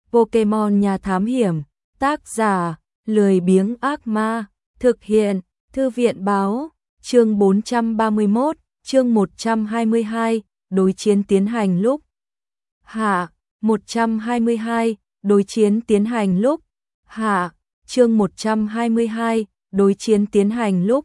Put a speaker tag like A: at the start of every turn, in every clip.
A: Pokemon nhà thám hiểm, tác giả, lười biếng ác ma, thực hiện, thư viện báo, chương 431, chương 122, đối chiến tiến hành lúc. Hạ, 122, đối chiến tiến hành lúc. Hạ, chương 122, đối chiến tiến hành lúc.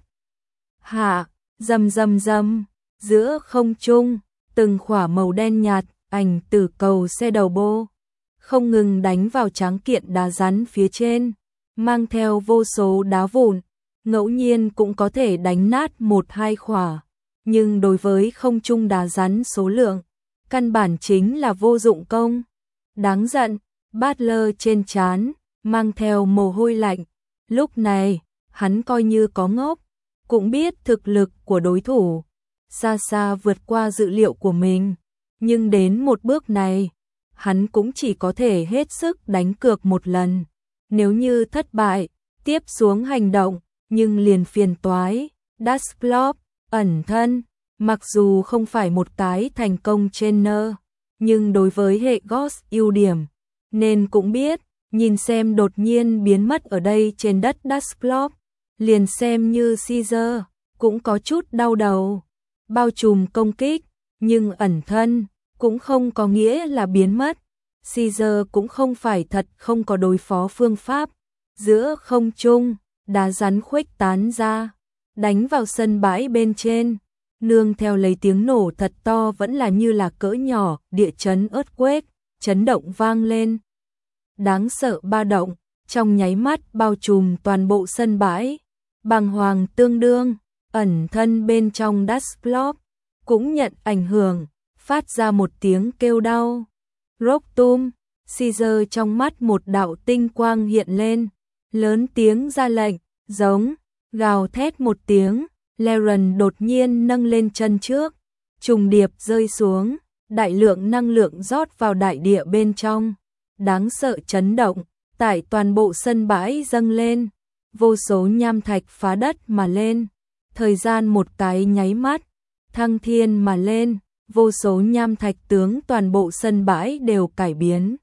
A: Hạ, rầm rầm rầm, giữa không trung, từng khỏa màu đen nhạt, ảnh tử cầu xe đầu bô, không ngừng đánh vào tráng kiện đá rắn phía trên, mang theo vô số đá vụn, ngẫu nhiên cũng có thể đánh nát một hai khỏa, nhưng đối với không trung đá rắn số lượng, căn bản chính là vô dụng công. Đáng giận, Butler trên trán, mang theo mồ hôi lạnh, lúc này, hắn coi như có ngốc, cũng biết thực lực của đối thủ, xa xa vượt qua dự liệu của mình, nhưng đến một bước này, hắn cũng chỉ có thể hết sức đánh cược một lần, nếu như thất bại, tiếp xuống hành động, nhưng liền phiền toái. Dusclops, ẩn thân, mặc dù không phải một cái thành công trainer, nhưng đối với hệ Ghost ưu điểm, nên cũng biết, nhìn xem đột nhiên biến mất ở đây trên đất Dusclops, liền xem như Caesar, cũng có chút đau đầu, bao trùm công kích, nhưng ẩn thân, cũng không có nghĩa là biến mất. Caesar cũng không phải thật không có đối phó phương pháp, giữa không trung, đá rắn khuếch tán ra, đánh vào sân bãi bên trên, nương theo lấy tiếng nổ thật to vẫn là như là cỡ nhỏ, địa chấn earthquake, chấn động vang lên. Đáng sợ ba động, trong nháy mắt bao trùm toàn bộ sân bãi, bàng hoàng tương đương, ẩn thân bên trong Dusclops, cũng nhận ảnh hưởng, phát ra một tiếng kêu đau. Roctum, Caesar trong mắt một đạo tinh quang hiện lên, lớn tiếng ra lệnh, giống, gào thét một tiếng, Laren đột nhiên nâng lên chân trước, trùng điệp rơi xuống, đại lượng năng lượng rót vào đại địa bên trong, đáng sợ chấn động, tại toàn bộ sân bãi dâng lên, vô số nham thạch phá đất mà lên, thời gian một cái nháy mắt, thăng thiên mà lên, vô số nham thạch tướng toàn bộ sân bãi đều cải biến,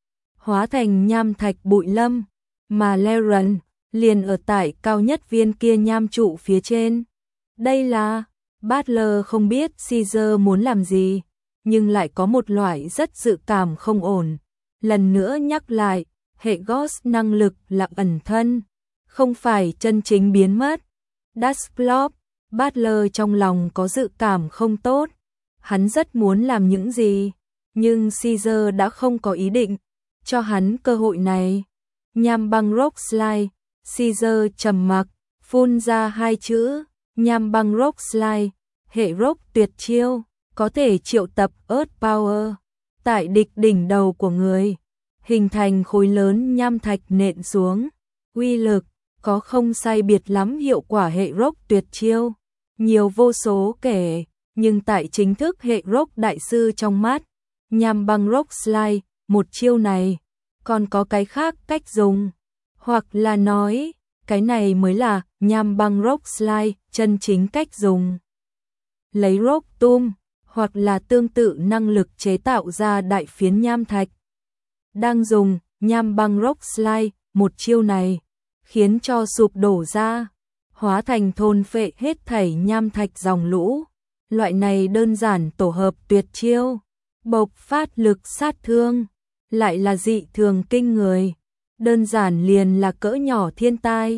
A: hóa thành nham thạch bụi lâm, mà Laren liền ở tại cao nhất viên kia nham trụ phía trên. Đây là, Butler không biết Caesar muốn làm gì, nhưng lại có một loại rất dự cảm không ổn. Lần nữa nhắc lại, hệ Ghost năng lực là ẩn thân, không phải chân chính biến mất. Dusclops, Butler trong lòng có dự cảm không tốt, hắn rất muốn làm những gì, nhưng Caesar đã không có ý định cho hắn cơ hội này. Nham băng rock slide, Caesar trầm mặc, phun ra hai chữ, nham băng rock slide, hệ rock tuyệt chiêu, có thể triệu tập Earth Power, tại địch đỉnh đầu của người, hình thành khối lớn nham thạch nện xuống, uy lực, có không sai biệt lắm hiệu quả hệ rock tuyệt chiêu, nhiều vô số kể, nhưng tại chính thức hệ rock đại sư trong mắt, nham băng rock slide, một chiêu này, còn có cái khác cách dùng, hoặc là nói, cái này mới là nham băng rock slide, chân chính cách dùng. Lấy rock tum, hoặc là tương tự năng lực chế tạo ra đại phiến nham thạch. Đang dùng nham băng rock slide, một chiêu này, khiến cho sụp đổ ra, hóa thành thôn phệ hết thảy nham thạch dòng lũ. Loại này đơn giản tổ hợp tuyệt chiêu, bộc phát lực sát thương, lại là dị thường kinh người, đơn giản liền là cỡ nhỏ thiên tai.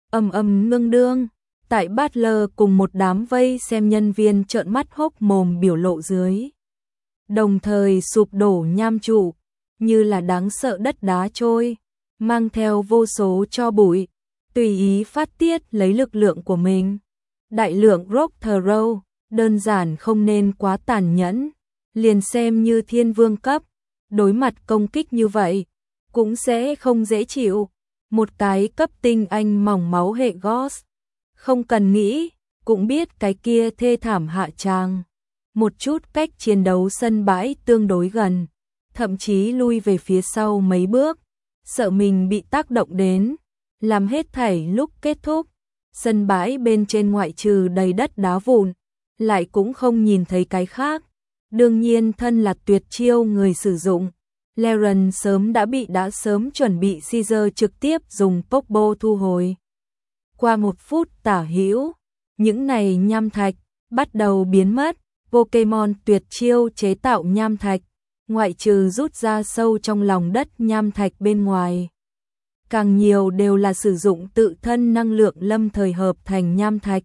A: Ngưng đương, tại Butler cùng một đám vây xem nhân viên trợn mắt hốc mồm biểu lộ dưới. Đồng thời sụp đổ nham trụ, như là đáng sợ đất đá trôi, mang theo vô số tro bụi, tùy ý phát tiết lấy lực lượng của mình. Đại lượng rock throw, đơn giản không nên quá tàn nhẫn, liền xem như thiên vương cấp, đối mặt công kích như vậy, cũng sẽ không dễ chịu. Một cái cấp tinh anh mỏng máu hệ Ghost, không cần nghĩ, cũng biết cái kia thê thảm hạ tràng. Một chút cách chiến đấu sân bãi tương đối gần, thậm chí lui về phía sau mấy bước, sợ mình bị tác động đến, làm hết thảy lúc kết thúc. Sân bãi bên trên ngoại trừ đầy đất đá vụn, lại cũng không nhìn thấy cái khác. Đương nhiên thân là tuyệt chiêu người sử dụng, Laren sớm đã sớm chuẩn bị Caesar trực tiếp dùng Pokeball thu hồi. Qua 1 phút tả hữu, những này nham thạch bắt đầu biến mất. Pokemon tuyệt chiêu chế tạo nham thạch, ngoại trừ rút ra sâu trong lòng đất nham thạch bên ngoài. Càng nhiều đều là sử dụng tự thân năng lượng lâm thời hợp thành nham thạch.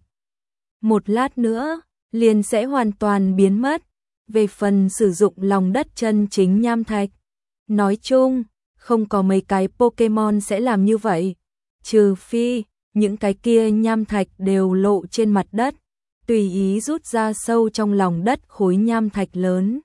A: Một lát nữa, liền sẽ hoàn toàn biến mất. Về phần sử dụng lòng đất chân chính nham thạch, nói chung, không có mấy cái Pokemon sẽ làm như vậy. Trừ phi, những cái kia nham thạch đều lộ trên mặt đất, tùy ý rút ra sâu trong lòng đất khối nham thạch lớn.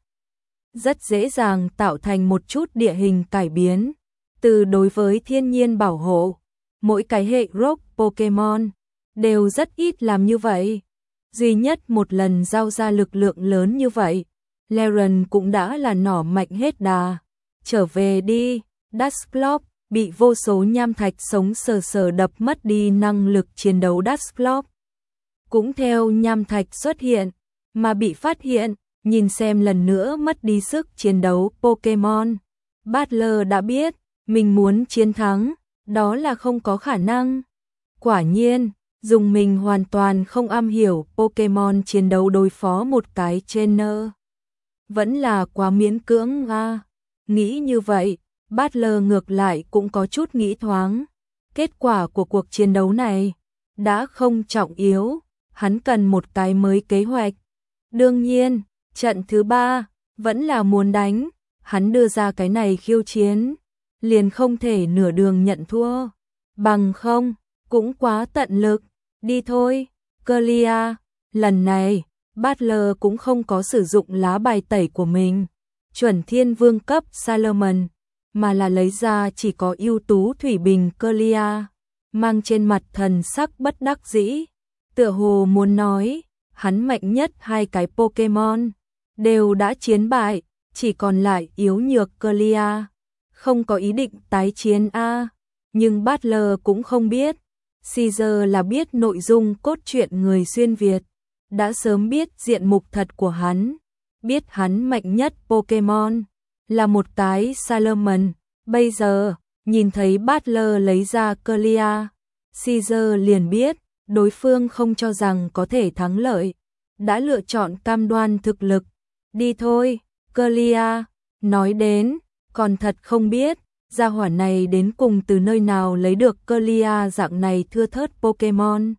A: Rất dễ dàng tạo thành một chút địa hình cải biến. Từ đối với thiên nhiên bảo hộ, mỗi cái hệ rock Pokemon đều rất ít làm như vậy. Duy nhất một lần giao ra lực lượng lớn như vậy, Laren cũng đã là nỏ mạnh hết đà. Trở về đi, Dusclops bị vô số nham thạch sống sờ sờ đập mất đi năng lực chiến đấu. Dusclops cũng theo nham thạch xuất hiện, mà bị phát hiện, nhìn xem lần nữa mất đi sức chiến đấu Pokemon. Butler đã biết, mình muốn chiến thắng, đó là không có khả năng. Quả nhiên, dùng mình hoàn toàn không am hiểu Pokemon chiến đấu đối phó một cái trainer. Vẫn là quá miễn cưỡng à. Nghĩ như vậy, Butler ngược lại cũng có chút nghĩ thoáng. Kết quả của cuộc chiến đấu này đã không trọng yếu, hắn cần một cái mới kế hoạch. Đương nhiên, trận thứ 3 vẫn là muốn đánh, hắn đưa ra cái này khiêu chiến, liền không thể nửa đường nhận thua. Bằng không, cũng quá tận lực, đi thôi, Clear. Lần này, Butler cũng không có sử dụng lá bài tẩy của mình, chuẩn thiên vương cấp Salomon, mà là lấy ra chỉ có ưu tú thủy bình Clear, mang trên mặt thần sắc bất đắc dĩ, tựa hồ muốn nói, hắn mạnh nhất 2 cái Pokemon đều đã chiến bại, chỉ còn lại yếu nhược Clear, không có ý định tái chiến a. Nhưng Butler cũng không biết, Caesar là biết nội dung cốt truyện người xuyên Việt, đã sớm biết diện mục thật của hắn, biết hắn mạnh nhất Pokemon là một cái Salomon. Bây giờ, nhìn thấy Butler lấy ra Clear, Caesar liền biết đối phương không cho rằng có thể thắng lợi, đã lựa chọn cam đoan thực lực. Đi thôi, Clear. Nói đến, còn thật không biết, gia hỏa này đến cùng từ nơi nào lấy được Clear dạng này thưa thớt Pokemon.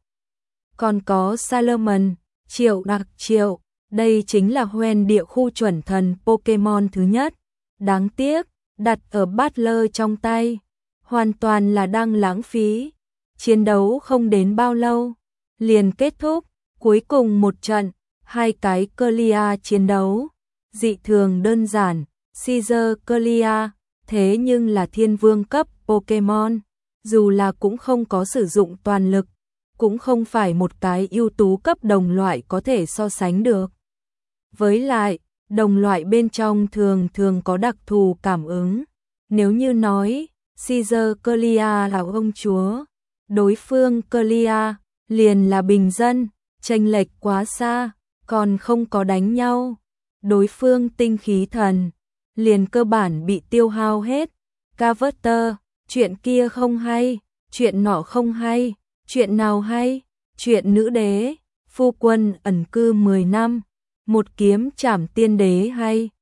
A: Còn có Salomon, Triệu Đặc Triệu, đây chính là hoen địa khu chuẩn thần Pokemon thứ nhất. Đáng tiếc, đặt ở Butler trong tay, hoàn toàn là đang lãng phí. Chiến đấu không đến bao lâu, liền kết thúc, cuối cùng một trận, 2 cái Clear chiến đấu. Dị thường đơn giản, Caesar Clear, thế nhưng là thiên vương cấp Pokemon, dù là cũng không có sử dụng toàn lực, cũng không phải một cái ưu tú cấp đồng loại có thể so sánh được. Với lại, đồng loại bên trong thường thường có đặc thù cảm ứng. Nếu như nói, Caesar Clear là ông chúa, đối phương Clear liền là bình dân, chênh lệch quá xa, còn không có đánh nhau. Đối phương tinh khí thần, liền cơ bản bị tiêu hao hết. Carver, chuyện kia không hay, chuyện nọ không hay, chuyện nào hay, chuyện nữ đế, phu quân ẩn cư 10 năm, một kiếm trảm tiên đế hay.